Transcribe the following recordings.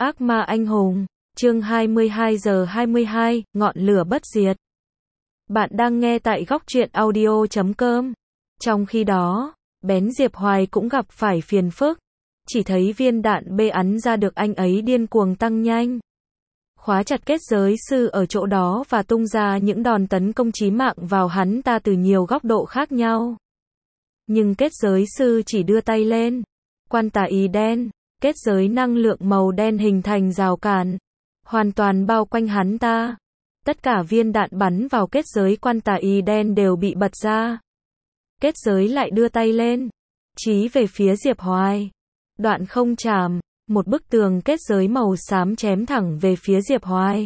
Ác ma anh hùng, chương 22 giờ 22, ngọn lửa bất diệt. Bạn đang nghe tại góc truyện audio.com. Trong khi đó, bén Diệp Hoài cũng gặp phải phiền phức. Chỉ thấy viên đạn bê ắn ra được anh ấy điên cuồng tăng nhanh. Khóa chặt kết giới sư ở chỗ đó và tung ra những đòn tấn công chí mạng vào hắn ta từ nhiều góc độ khác nhau. Nhưng kết giới sư chỉ đưa tay lên. Quan tà ý đen, kết giới năng lượng màu đen hình thành rào cản, hoàn toàn bao quanh hắn ta. Tất cả viên đạn bắn vào kết giới quan tà ý đen đều bị bật ra. Kết giới lại đưa tay lên, chí về phía Diệp Hoài. Đoạn không chạm, một bức tường kết giới màu xám chém thẳng về phía Diệp Hoài.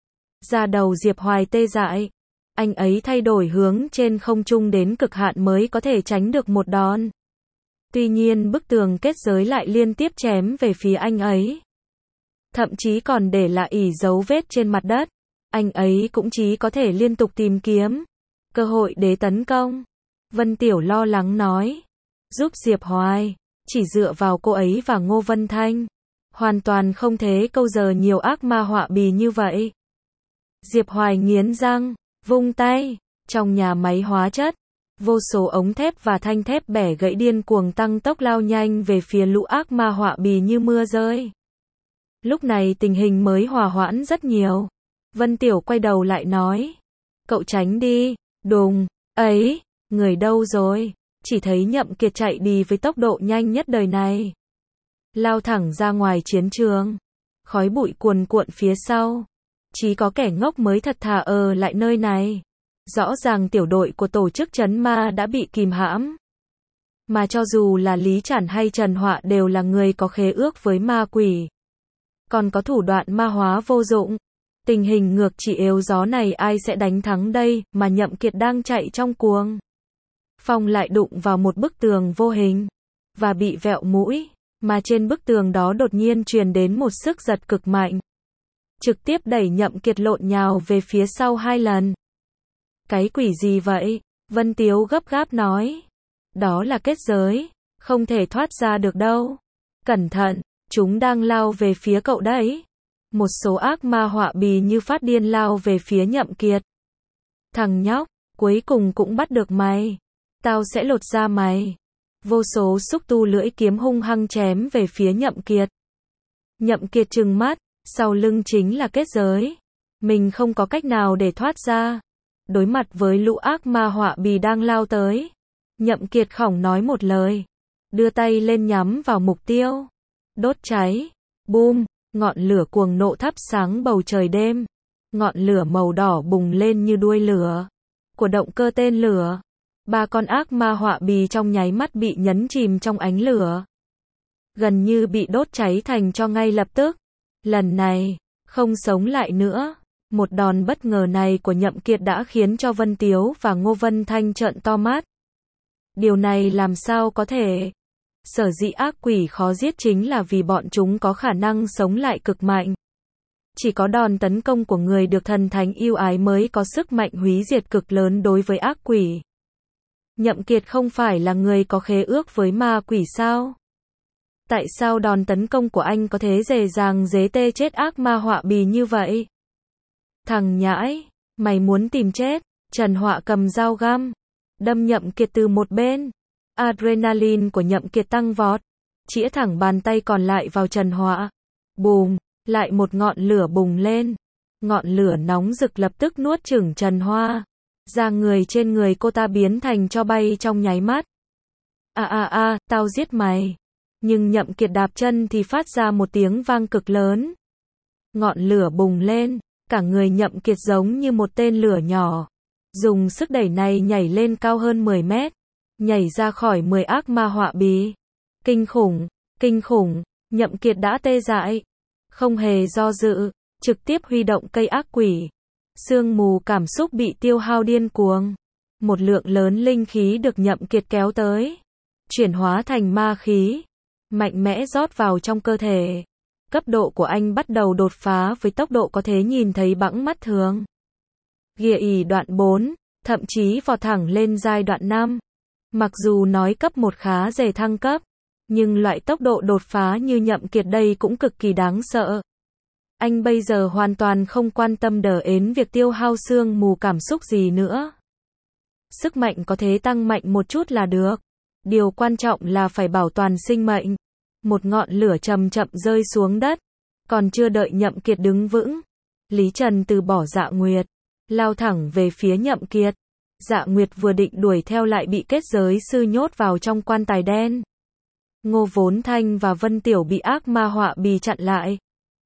Da đầu Diệp Hoài tê dại. Anh ấy thay đổi hướng trên không trung đến cực hạn mới có thể tránh được một đòn. Tuy nhiên bức tường kết giới lại liên tiếp chém về phía anh ấy. Thậm chí còn để lại dấu vết trên mặt đất. Anh ấy cũng chỉ có thể liên tục tìm kiếm cơ hội để tấn công. Vân Tiểu lo lắng nói. Giúp Diệp Hoài, chỉ dựa vào cô ấy và Ngô Vân Thanh. Hoàn toàn không thể câu giờ nhiều ác ma họa bì như vậy. Diệp Hoài nghiến răng, vung tay, trong nhà máy hóa chất. Vô số ống thép và thanh thép bẻ gãy điên cuồng tăng tốc lao nhanh về phía lũ ác ma họa bì như mưa rơi. Lúc này tình hình mới hòa hoãn rất nhiều. Vân Tiểu quay đầu lại nói. Cậu tránh đi, đùng, ấy, người đâu rồi? Chỉ thấy Nhậm Kiệt chạy đi với tốc độ nhanh nhất đời này. Lao thẳng ra ngoài chiến trường. Khói bụi cuồn cuộn phía sau. Chỉ có kẻ ngốc mới thật thà ở lại nơi này. Rõ ràng tiểu đội của tổ chức trấn ma đã bị kìm hãm. Mà cho dù là Lý Chản hay Trần Họa đều là người có khế ước với ma quỷ. Còn có thủ đoạn ma hóa vô dụng. Tình hình ngược chỉ yếu gió này ai sẽ đánh thắng đây, mà Nhậm Kiệt đang chạy trong cuồng phong lại đụng vào một bức tường vô hình. Và bị vẹo mũi. Mà trên bức tường đó đột nhiên truyền đến một sức giật cực mạnh. Trực tiếp đẩy Nhậm Kiệt lộn nhào về phía sau 2 lần. Cái quỷ gì vậy? Vân Tiếu gấp gáp nói. Đó là kết giới. Không thể thoát ra được đâu. Cẩn thận, chúng đang lao về phía cậu đấy. Một số ác ma họa bì như phát điên lao về phía Nhậm Kiệt. Thằng nhóc, cuối cùng cũng bắt được mày. Tao sẽ lột da mày. Vô số xúc tu lưỡi kiếm hung hăng chém về phía Nhậm Kiệt. Nhậm Kiệt trừng mắt, sau lưng chính là kết giới. Mình không có cách nào để thoát ra. Đối mặt với lũ ác ma họa bì đang lao tới. Nhậm Kiệt không nói một lời. Đưa tay lên nhắm vào mục tiêu. Đốt cháy. Boom, ngọn lửa cuồng nộ thắp sáng bầu trời đêm. Ngọn lửa màu đỏ bùng lên như đuôi lửa của động cơ tên lửa. 3 con ác ma họa bì trong nháy mắt bị nhấn chìm trong ánh lửa. Gần như bị đốt cháy thành tro ngay lập tức. Lần này, không sống lại nữa. Một đòn bất ngờ này của Nhậm Kiệt đã khiến cho Vân Tiếu và Ngô Vân Thanh trợn to mắt. Điều này làm sao có thể? Sở dĩ ác quỷ khó giết chính là vì bọn chúng có khả năng sống lại cực mạnh. Chỉ có đòn tấn công của người được thần thánh yêu ái mới có sức mạnh hủy diệt cực lớn đối với ác quỷ. Nhậm Kiệt không phải là người có khế ước với ma quỷ sao? Tại sao đòn tấn công của anh có thể dễ dàng giết chết ác ma họa bì như vậy? Thằng nhãi, mày muốn tìm chết? Trần Họa cầm dao găm, đâm Nhậm Kiệt từ một bên. Adrenaline của Nhậm Kiệt tăng vọt, chĩa thẳng bàn tay còn lại vào Trần Họa. Bùm, lại một ngọn lửa bùng lên. Ngọn lửa nóng rực lập tức nuốt chửng Trần Họa. Da người trên người cô ta biến thành tro bay trong nháy mắt. Tao giết mày. Nhưng Nhậm Kiệt đạp chân thì phát ra một tiếng vang cực lớn. Ngọn lửa bùng lên, cả người Nhậm Kiệt giống như một tên lửa nhỏ. Dùng sức đẩy này nhảy lên cao hơn 10 mét. Nhảy ra khỏi 10 ác ma họa bì. Kinh khủng, Nhậm Kiệt đã tê dại. Không hề do dự, trực tiếp huy động cây ác quỷ. Sương mù cảm xúc bị tiêu hao điên cuồng. Một lượng lớn linh khí được Nhậm Kiệt kéo tới. Chuyển hóa thành ma khí. Mạnh mẽ rót vào trong cơ thể. Cấp độ của anh bắt đầu đột phá với tốc độ có thể nhìn thấy bằng mắt thường. Ghia ỉ đoạn 4, thậm chí vọt thẳng lên giai đoạn 5. Mặc dù nói cấp 1 khá dễ thăng cấp, Nhưng loại tốc độ đột phá như Nhậm Kiệt đây cũng cực kỳ đáng sợ. Anh bây giờ hoàn toàn không quan tâm đến việc tiêu hao sương mù cảm xúc gì nữa. Sức mạnh có thể tăng mạnh một chút là được. Điều quan trọng là phải bảo toàn sinh mệnh. Một ngọn lửa chậm chậm rơi xuống đất. Còn chưa đợi Nhậm Kiệt đứng vững, Lý Trần từ bỏ Dạ Nguyệt, lao thẳng về phía Nhậm Kiệt. Dạ Nguyệt vừa định đuổi theo lại bị kết giới sư nhốt vào trong quan tài đen. Ngô Vốn Thanh và Vân Tiểu bị ác ma họa bì chặn lại.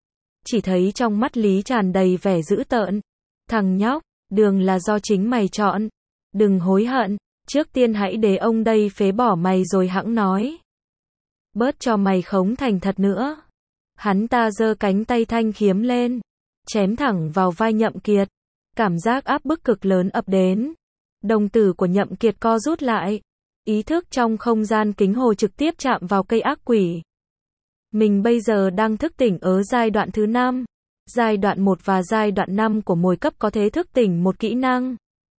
Chỉ thấy trong mắt Lý tràn đầy vẻ dữ tợn. Thằng nhóc, đường là do chính mày chọn. Đừng hối hận, trước tiên hãy để ông đây phế bỏ mày rồi hẵng nói. Bớt cho mày khống thành thật nữa. Hắn ta giơ cánh tay thanh kiếm lên, chém thẳng vào vai Nhậm Kiệt. Cảm giác áp bức cực lớn ập đến. Đồng tử của Nhậm Kiệt co rút lại. Ý thức trong không gian kính hồ trực tiếp chạm vào cây ác quỷ. Mình bây giờ đang thức tỉnh ở giai đoạn thứ 5. Giai đoạn 1 và giai đoạn 5 của mỗi cấp có thể thức tỉnh một kỹ năng.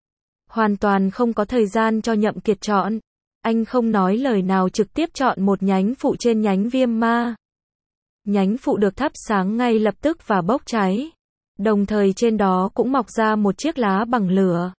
Hoàn toàn không có thời gian cho Nhậm Kiệt chọn. Anh không nói lời nào trực tiếp chọn một nhánh phụ trên nhánh viêm ma. Nhánh phụ được thắp sáng ngay lập tức và bốc cháy. Đồng thời trên đó cũng mọc ra một chiếc lá bằng lửa.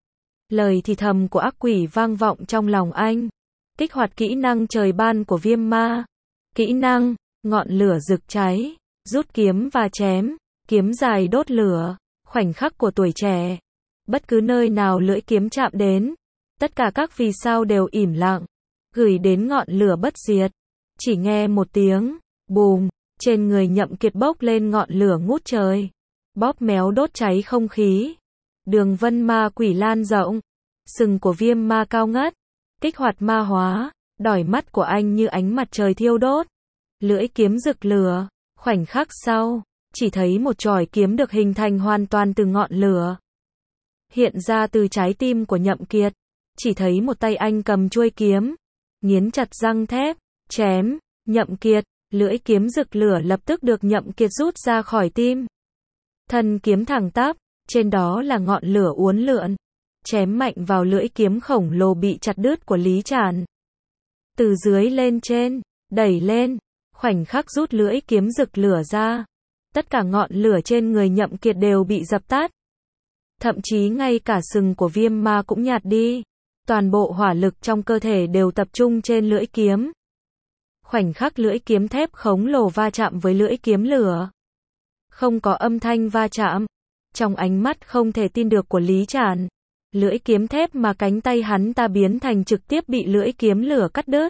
Lời thì thầm của ác quỷ vang vọng trong lòng anh. Kích hoạt kỹ năng trời ban của viêm ma. Kỹ năng, ngọn lửa rực cháy, rút kiếm và chém, kiếm dài đốt lửa, khoảnh khắc của tuổi trẻ. Bất cứ nơi nào lưỡi kiếm chạm đến, tất cả các vì sao đều ỉm lặng, gửi đến ngọn lửa bất diệt. Chỉ nghe một tiếng, bùm, trên người Nhậm Kiệt bốc lên ngọn lửa ngút trời, bóp méo đốt cháy không khí. Đường vân ma quỷ lan rộng, sừng của viêm ma cao ngất, kích hoạt ma hóa, đỏi mắt của anh như ánh mặt trời thiêu đốt. Lưỡi kiếm rực lửa, khoảnh khắc sau, chỉ thấy một chòi kiếm được hình thành hoàn toàn từ ngọn lửa. Hiện ra từ trái tim của Nhậm Kiệt, chỉ thấy một tay anh cầm chuôi kiếm, nghiến chặt răng thép, chém, Nhậm Kiệt, lưỡi kiếm rực lửa lập tức được Nhậm Kiệt rút ra khỏi tim. Thân kiếm thẳng tắp, trên đó là ngọn lửa uốn lượn, chém mạnh vào lưỡi kiếm khổng lồ bị chặt đứt của Lý Tràn. Từ dưới lên trên, đẩy lên, khoảnh khắc rút lưỡi kiếm rực lửa ra. Tất cả ngọn lửa trên người Nhậm Kiệt đều bị dập tắt. Thậm chí ngay cả sừng của viêm ma cũng nhạt đi. Toàn bộ hỏa lực trong cơ thể đều tập trung trên lưỡi kiếm. Khoảnh khắc lưỡi kiếm thép khổng lồ va chạm với lưỡi kiếm lửa. Không có âm thanh va chạm. Trong ánh mắt không thể tin được của Lý Tràn, lưỡi kiếm thép mà cánh tay hắn ta biến thành trực tiếp bị lưỡi kiếm lửa cắt đứt.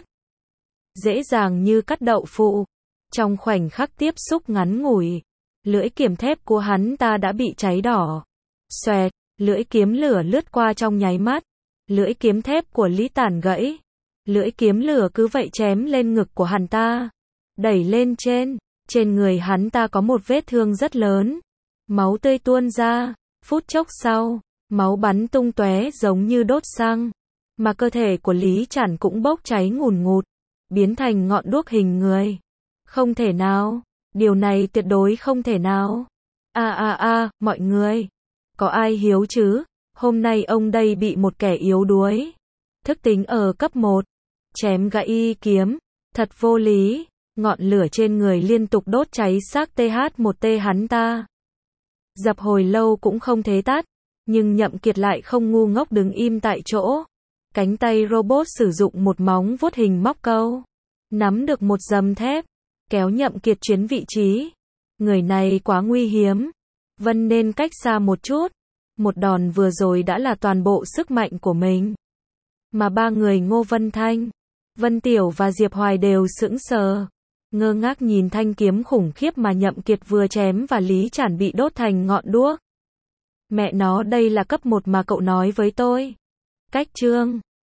Dễ dàng như cắt đậu phụ. Trong khoảnh khắc tiếp xúc ngắn ngủi, lưỡi kiếm thép của hắn ta đã bị cháy đỏ. Xoẹt, lưỡi kiếm lửa lướt qua trong nháy mắt. Lưỡi kiếm thép của Lý tàn gãy. Lưỡi kiếm lửa cứ vậy chém lên ngực của hắn ta. Đẩy lên trên. Trên người hắn ta có một vết thương rất lớn. Máu tươi tuôn ra. Phút chốc sau, máu bắn tung tóe giống như đốt xăng. Mà cơ thể của Lý Tràn cũng bốc cháy ngùn ngụt, biến thành ngọn đuốc hình người. Không thể nào. Điều này tuyệt đối không thể nào. Mọi người. Có ai hiếu chứ? Hôm nay ông đây bị một kẻ yếu đuối. Thức tính ở cấp 1. Chém gãy kiếm. Thật vô lý. Ngọn lửa trên người liên tục đốt cháy xác TH1T hắn ta. Dập hồi lâu cũng không thế tắt. Nhưng Nhậm Kiệt lại không ngu ngốc đứng im tại chỗ. Cánh tay robot sử dụng một móng vuốt hình móc câu. Nắm được một dầm thép. Kéo Nhậm Kiệt chuyển vị trí. Người này quá nguy hiểm. Vân nên cách xa một chút. Một đòn vừa rồi đã là toàn bộ sức mạnh của mình. Mà ba người Ngô Vân Thanh, Vân Tiểu và Diệp Hoài đều sững sờ. Ngơ ngác nhìn thanh kiếm khủng khiếp mà Nhậm Kiệt vừa chém và Lý Tràn bị đốt thành ngọn đuốc. Mẹ nó, đây là cấp 1 mà cậu nói với tôi. Cách chương